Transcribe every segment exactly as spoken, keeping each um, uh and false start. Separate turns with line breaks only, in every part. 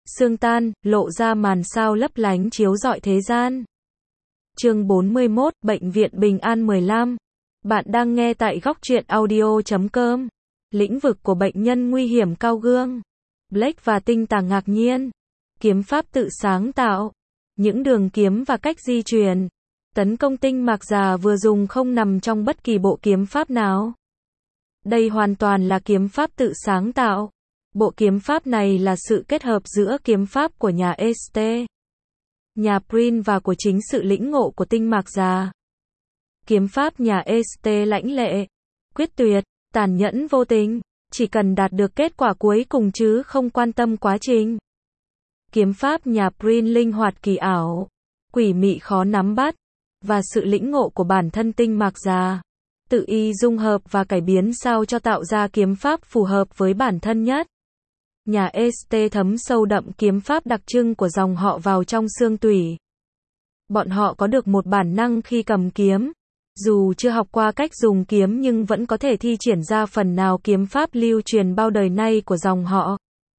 Sương tan, lộ ra màn sao lấp lánh chiếu rọi thế gian. Chương bốn mươi mốt, Bệnh viện Bình An mười lăm. Bạn đang nghe tại góc truyện audio chấm com. Lĩnh vực của bệnh nhân nguy hiểm cao gương. Blake và Tinh Tà ngạc nhiên. Kiếm pháp tự sáng tạo. Những đường kiếm và cách di chuyển. Tấn công tinh mạc già vừa dùng không nằm trong bất kỳ bộ kiếm pháp nào. Đây hoàn toàn là kiếm pháp tự sáng tạo. Bộ kiếm pháp này là sự kết hợp giữa kiếm pháp của nhà Este, nhà Prin và của chính sự lĩnh ngộ của tinh mạc già. Kiếm pháp nhà Este lãnh lệ, quyết tuyệt, tàn nhẫn vô tình, chỉ cần đạt được kết quả cuối cùng chứ không quan tâm quá trình. Kiếm pháp nhà Prin linh hoạt kỳ ảo, quỷ mị khó nắm bắt, và sự lĩnh ngộ của bản thân tinh mạc già, tự y dung hợp và cải biến sao cho tạo ra kiếm pháp phù hợp với bản thân nhất. Nhà Este thấm sâu đậm kiếm pháp đặc trưng của dòng họ vào trong xương tủy. Bọn họ có được một bản năng khi cầm kiếm. Dù chưa học qua cách dùng kiếm nhưng vẫn có thể thi triển ra phần nào kiếm pháp lưu truyền bao đời nay của dòng họ.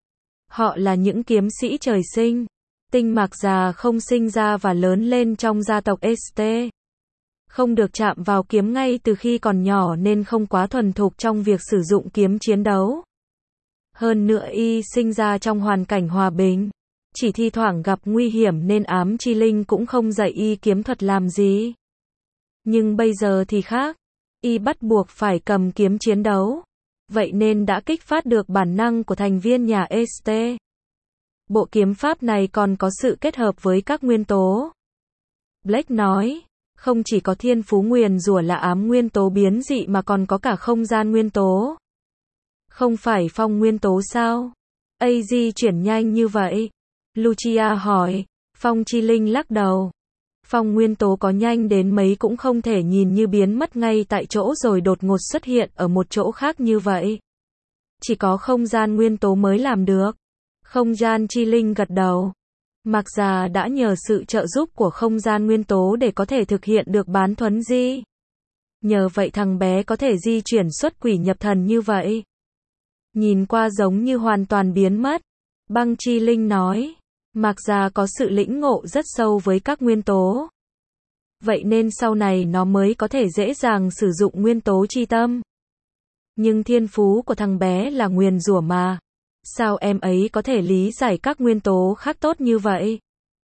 Họ là những kiếm sĩ trời sinh. Tinh mạc già không sinh ra và lớn lên trong gia tộc Este. Không được chạm vào kiếm ngay từ khi còn nhỏ nên không quá thuần thục trong việc sử dụng kiếm chiến đấu. Hơn nữa y sinh ra trong hoàn cảnh hòa bình. Chỉ thi thoảng gặp nguy hiểm nên ám chi linh cũng không dạy y kiếm thuật làm gì. Nhưng bây giờ thì khác. Y bắt buộc phải cầm kiếm chiến đấu. Vậy nên đã kích phát được bản năng của thành viên nhà Este. Bộ kiếm pháp này còn có sự kết hợp với các nguyên tố. Blake nói, không chỉ có thiên phú nguyền rủa là ám nguyên tố biến dị mà còn có cả không gian nguyên tố. Không phải phong nguyên tố sao? A di chuyển nhanh như vậy. Lucia hỏi. Phong chi linh lắc đầu. Phong nguyên tố có nhanh đến mấy cũng không thể nhìn như biến mất ngay tại chỗ rồi đột ngột xuất hiện ở một chỗ khác như vậy. Chỉ có không gian nguyên tố mới làm được. Không gian chi linh gật đầu. Mạc già đã nhờ sự trợ giúp của không gian nguyên tố để có thể thực hiện được bán thuấn di. Nhờ vậy thằng bé có thể di chuyển xuất quỷ nhập thần như vậy. Nhìn qua giống như hoàn toàn biến mất. Băng chi linh nói. Mạc già có sự lĩnh ngộ rất sâu với các nguyên tố. Vậy nên sau này nó mới có thể dễ dàng sử dụng nguyên tố chi tâm. Nhưng thiên phú của thằng bé là nguyền rủa mà. Sao em ấy có thể lý giải các nguyên tố khác tốt như vậy?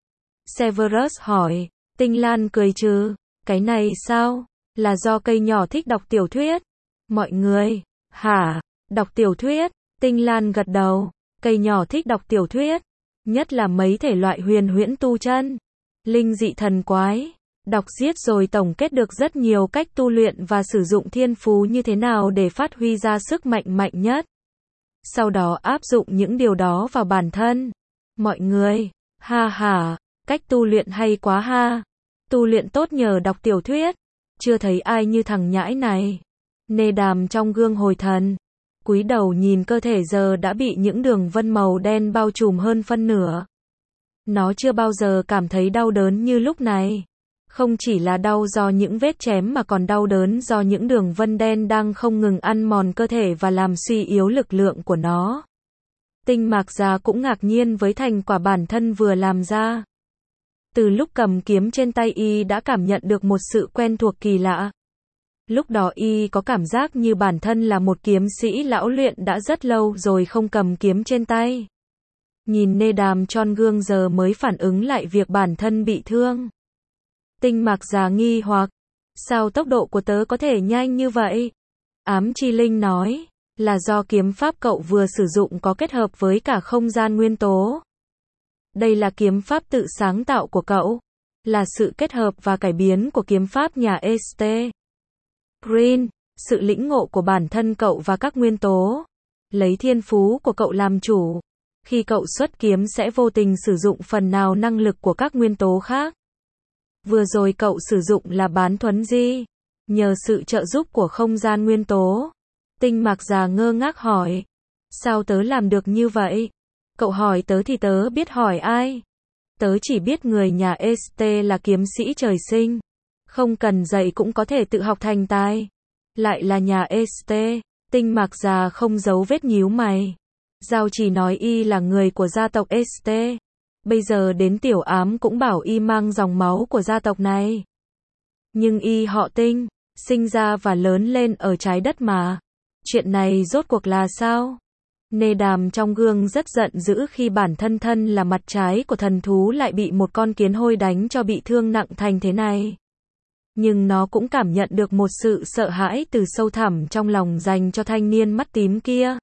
Severus hỏi. Tinh Lan cười trừ. Cái này sao? Là do cây nhỏ thích đọc tiểu thuyết. Mọi người. Hả? Đọc tiểu thuyết? Tinh Lan gật đầu. Cây nhỏ thích đọc tiểu thuyết. Nhất là mấy thể loại huyền huyễn tu chân. Linh dị thần quái. Đọc giết rồi tổng kết được rất nhiều cách tu luyện và sử dụng thiên phú như thế nào để phát huy ra sức mạnh mạnh nhất. Sau đó áp dụng những điều đó vào bản thân. Mọi người. Ha ha. Cách tu luyện hay quá ha. Tu luyện tốt nhờ đọc tiểu thuyết. Chưa thấy ai như thằng nhãi này. Nê Đàm trong gương hồi thần. Cúi đầu nhìn cơ thể giờ đã bị những đường vân màu đen bao trùm hơn phân nửa. Nó chưa bao giờ cảm thấy đau đớn như lúc này. Không chỉ là đau do những vết chém mà còn đau đớn do những đường vân đen đang không ngừng ăn mòn cơ thể và làm suy yếu lực lượng của nó. Tinh mạc già cũng ngạc nhiên với thành quả bản thân vừa làm ra. Từ lúc cầm kiếm trên tay y đã cảm nhận được một sự quen thuộc kỳ lạ. Lúc đó y có cảm giác như bản thân là một kiếm sĩ lão luyện đã rất lâu rồi không cầm kiếm trên tay. Nhìn Nê Đàm tròn gương giờ mới phản ứng lại việc bản thân bị thương. Tinh mạc già nghi hoặc. Sao tốc độ của tớ có thể nhanh như vậy? Ám chi linh nói. Là do kiếm pháp cậu vừa sử dụng có kết hợp với cả không gian nguyên tố. Đây là kiếm pháp tự sáng tạo của cậu. Là sự kết hợp và cải biến của kiếm pháp nhà Este. Green, sự lĩnh ngộ của bản thân cậu và các nguyên tố. Lấy thiên phú của cậu làm chủ. Khi cậu xuất kiếm sẽ vô tình sử dụng phần nào năng lực của các nguyên tố khác. Vừa rồi cậu sử dụng là bán thuấn di. Nhờ sự trợ giúp của không gian nguyên tố. Tinh mạc già ngơ ngác hỏi. Sao tớ làm được như vậy? Cậu hỏi tớ thì tớ biết hỏi ai? Tớ chỉ biết người nhà Este là kiếm sĩ trời sinh. Không cần dạy cũng có thể tự học thành tài. Lại là nhà Este. Tinh mạc già không giấu vết nhíu mày. Giao Trì nói y là người của gia tộc ét tê. Bây giờ đến Tiểu Ám cũng bảo y mang dòng máu của gia tộc này. Nhưng y họ Tinh, sinh ra và lớn lên ở trái đất mà. Chuyện này rốt cuộc là sao? Nê Đàm trong gương rất giận dữ khi bản thân thân là mặt trái của thần thú lại bị một con kiến hôi đánh cho bị thương nặng thành thế này. Nhưng nó cũng cảm nhận được một sự sợ hãi từ sâu thẳm trong lòng dành cho thanh niên mắt tím kia.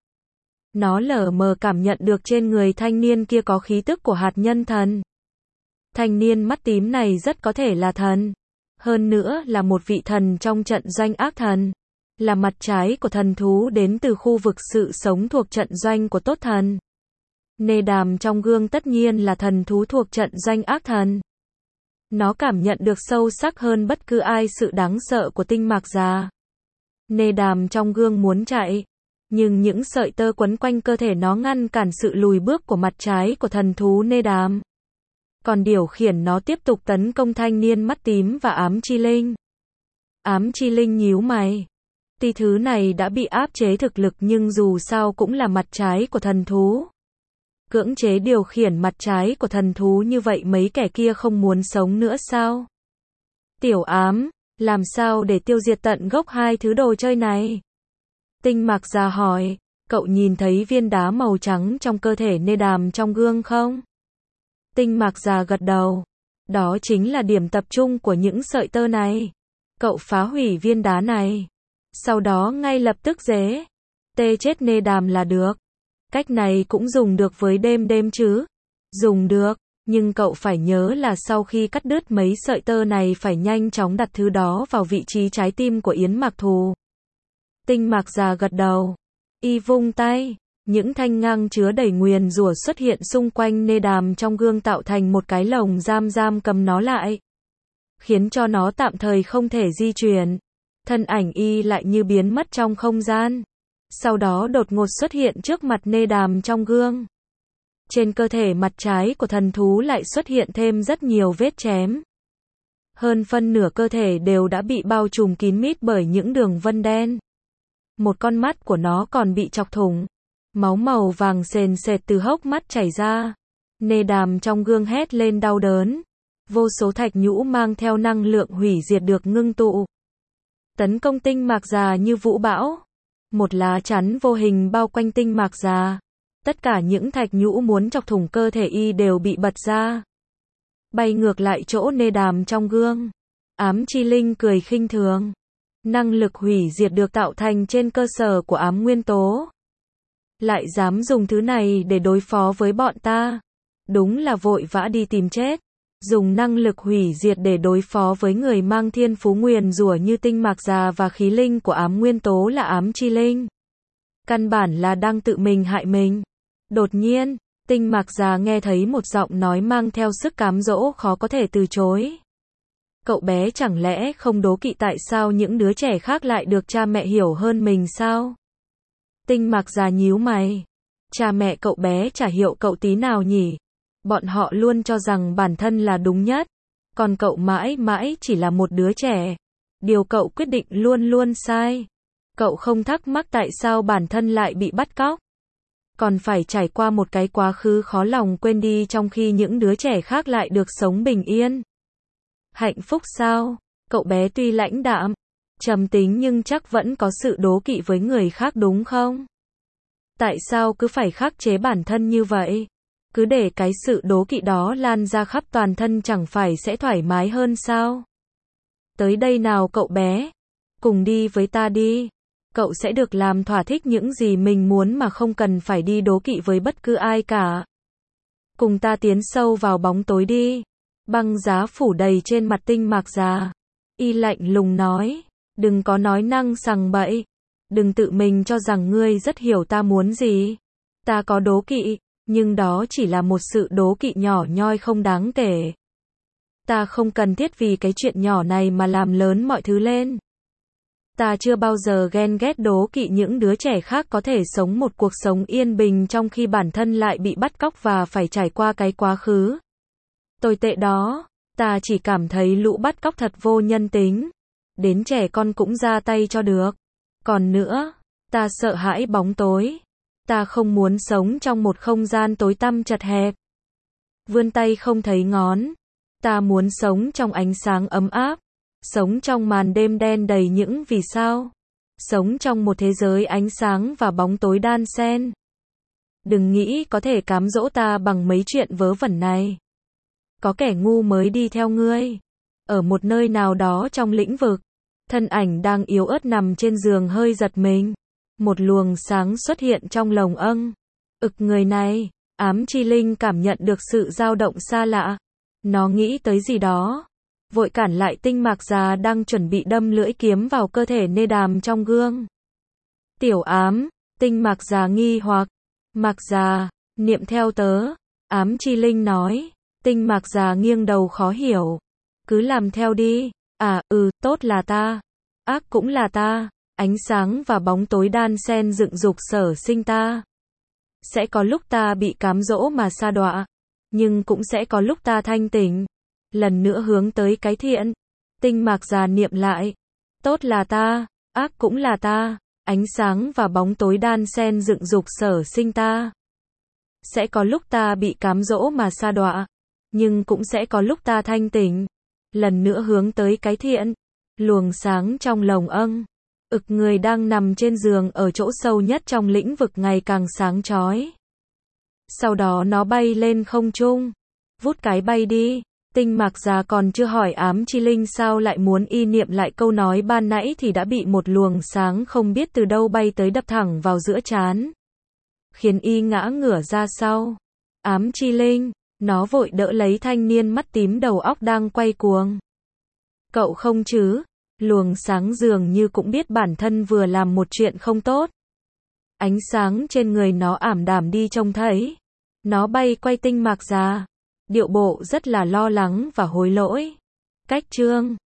Nó lờ mờ cảm nhận được trên người thanh niên kia có khí tức của hạt nhân thần. Thanh niên mắt tím này rất có thể là thần. Hơn nữa là một vị thần trong trận doanh ác thần. Là mặt trái của thần thú đến từ khu vực sự sống thuộc trận doanh của tốt thần. Nê Đàm trong gương tất nhiên là thần thú thuộc trận doanh ác thần. Nó cảm nhận được sâu sắc hơn bất cứ ai sự đáng sợ của tinh mạc già. Nê Đàm trong gương muốn chạy. Nhưng những sợi tơ quấn quanh cơ thể nó ngăn cản sự lùi bước của mặt trái của thần thú Nê Đàm. Còn điều khiển nó tiếp tục tấn công thanh niên mắt tím và ám chi linh. Ám chi linh nhíu mày. Tuy thứ này đã bị áp chế thực lực nhưng dù sao cũng là mặt trái của thần thú. Cưỡng chế điều khiển mặt trái của thần thú như vậy mấy kẻ kia không muốn sống nữa sao? Tiểu Ám, làm sao để tiêu diệt tận gốc hai thứ đồ chơi này? Tinh Mạc Già hỏi, cậu nhìn thấy viên đá màu trắng trong cơ thể Nê Đàm trong gương không? Tinh Mạc Già gật đầu. Đó chính là điểm tập trung của những sợi tơ này. Cậu phá hủy viên đá này. Sau đó ngay lập tức dễ. Tê chết Nê Đàm là được. Cách này cũng dùng được với đêm đêm chứ? Dùng được, nhưng cậu phải nhớ là sau khi cắt đứt mấy sợi tơ này phải nhanh chóng đặt thứ đó vào vị trí trái tim của Yến Mạc Thù. Tinh Mạc Già gật đầu. Y vung tay. Những thanh ngang chứa đầy nguyền rủa xuất hiện xung quanh Nê Đàm trong gương tạo thành một cái lồng giam giam cầm nó lại. Khiến cho nó tạm thời không thể di chuyển. Thân ảnh y lại như biến mất trong không gian. Sau đó đột ngột xuất hiện trước mặt Nê Đàm trong gương. Trên cơ thể mặt trái của thần thú lại xuất hiện thêm rất nhiều vết chém. Hơn phân nửa cơ thể đều đã bị bao trùm kín mít bởi những đường vân đen. Một con mắt của nó còn bị chọc thủng. Máu màu vàng sền sệt từ hốc mắt chảy ra. Nê Đàm trong gương hét lên đau đớn. Vô số thạch nhũ mang theo năng lượng hủy diệt được ngưng tụ. Tấn công Tinh Mạc Già như vũ bão. Một lá chắn vô hình bao quanh Tinh Mạc Già. Tất cả những thạch nhũ muốn chọc thủng cơ thể y đều bị bật ra. Bay ngược lại chỗ Nê Đàm trong gương. Ám chi linh cười khinh thường. Năng lực hủy diệt được tạo thành trên cơ sở của ám nguyên tố. Lại dám dùng thứ này để đối phó với bọn ta. Đúng là vội vã đi tìm chết. Dùng năng lực hủy diệt để đối phó với người mang thiên phú nguyền rủa như Tinh Mạc Già và khí linh của ám nguyên tố là ám chi linh. Căn bản là đang tự mình hại mình. Đột nhiên, Tinh Mạc Già nghe thấy một giọng nói mang theo sức cám dỗ khó có thể từ chối. Cậu bé chẳng lẽ không đố kỵ tại sao những đứa trẻ khác lại được cha mẹ hiểu hơn mình sao? Tinh Mạc Già nhíu mày. Cha mẹ cậu bé chả hiểu cậu tí nào nhỉ? Bọn họ luôn cho rằng bản thân là đúng nhất. Còn cậu mãi mãi chỉ là một đứa trẻ. Điều cậu quyết định luôn luôn sai. Cậu không thắc mắc tại sao bản thân lại bị bắt cóc. Còn phải trải qua một cái quá khứ khó lòng quên đi trong khi những đứa trẻ khác lại được sống bình yên. Hạnh phúc sao? Cậu bé tuy lãnh đạm, trầm tính nhưng chắc vẫn có sự đố kỵ với người khác đúng không? Tại sao cứ phải khắc chế bản thân như vậy? Cứ để cái sự đố kỵ đó lan ra khắp toàn thân chẳng phải sẽ thoải mái hơn sao? Tới đây nào cậu bé, cùng đi với ta đi. Cậu sẽ được làm thỏa thích những gì mình muốn mà không cần phải đi đố kỵ với bất cứ ai cả. Cùng ta tiến sâu vào bóng tối đi. Băng giá phủ đầy trên mặt Tinh Mạc Già. Y lạnh lùng nói, đừng có nói năng sằng bậy. Đừng tự mình cho rằng ngươi rất hiểu ta muốn gì. Ta có đố kỵ, nhưng đó chỉ là một sự đố kỵ nhỏ nhoi không đáng kể. Ta không cần thiết vì cái chuyện nhỏ này mà làm lớn mọi thứ lên. Ta chưa bao giờ ghen ghét đố kỵ những đứa trẻ khác có thể sống một cuộc sống yên bình trong khi bản thân lại bị bắt cóc và phải trải qua cái quá khứ tồi tệ đó. Ta chỉ cảm thấy lũ bắt cóc thật vô nhân tính. Đến trẻ con cũng ra tay cho được. Còn nữa, ta sợ hãi bóng tối. Ta không muốn sống trong một không gian tối tăm chật hẹp. Vươn tay không thấy ngón. Ta muốn sống trong ánh sáng ấm áp. Sống trong màn đêm đen đầy những vì sao. Sống trong một thế giới ánh sáng và bóng tối đan xen. Đừng nghĩ có thể cám dỗ ta bằng mấy chuyện vớ vẩn này. Có kẻ ngu mới đi theo ngươi. Ở một nơi nào đó trong lĩnh vực, thân ảnh đang yếu ớt nằm trên giường hơi giật mình. Một luồng sáng xuất hiện trong lồng âng. Ực người này, ám chi linh cảm nhận được sự dao động xa lạ. Nó nghĩ tới gì đó. Vội cản lại tinh mạc già đang chuẩn bị đâm lưỡi kiếm vào cơ thể nê đàm trong gương. Tiểu ám, tinh mạc già nghi hoặc. Mạc già, niệm theo tớ. Ám chi linh nói. Tinh mạc già nghiêng đầu khó hiểu. Cứ làm theo đi. À, ừ, tốt là ta. Ác cũng là ta. Ánh sáng và bóng tối đan xen dựng dục sở sinh ta. Sẽ có lúc ta bị cám dỗ mà sa đọa. Nhưng cũng sẽ có lúc ta thanh tỉnh. Lần nữa hướng tới cái thiện. Tinh mạc già niệm lại. Tốt là ta. Ác cũng là ta. Ánh sáng và bóng tối đan xen dựng dục sở sinh ta. Sẽ có lúc ta bị cám dỗ mà sa đọa. Nhưng cũng sẽ có lúc ta thanh tỉnh. Lần nữa hướng tới cái thiện. Luồng sáng trong lồng âng. Ực người đang nằm trên giường ở chỗ sâu nhất trong lĩnh vực ngày càng sáng chói. Sau đó nó bay lên không trung. Vút cái bay đi. Tinh mạc già còn chưa hỏi ám chi linh sao lại muốn y niệm lại câu nói ban nãy thì đã bị một luồng sáng không biết từ đâu bay tới đập thẳng vào giữa trán. Khiến y ngã ngửa ra sau. Ám chi linh, nó vội đỡ lấy thanh niên mắt tím đầu óc đang quay cuồng. Cậu không chứ? Luồng sáng dường như cũng biết bản thân vừa làm một chuyện không tốt. Ánh sáng trên người nó ảm đạm đi trông thấy. Nó bay quay tinh mạc già. Điệu bộ rất là lo lắng và hối lỗi. Cách chương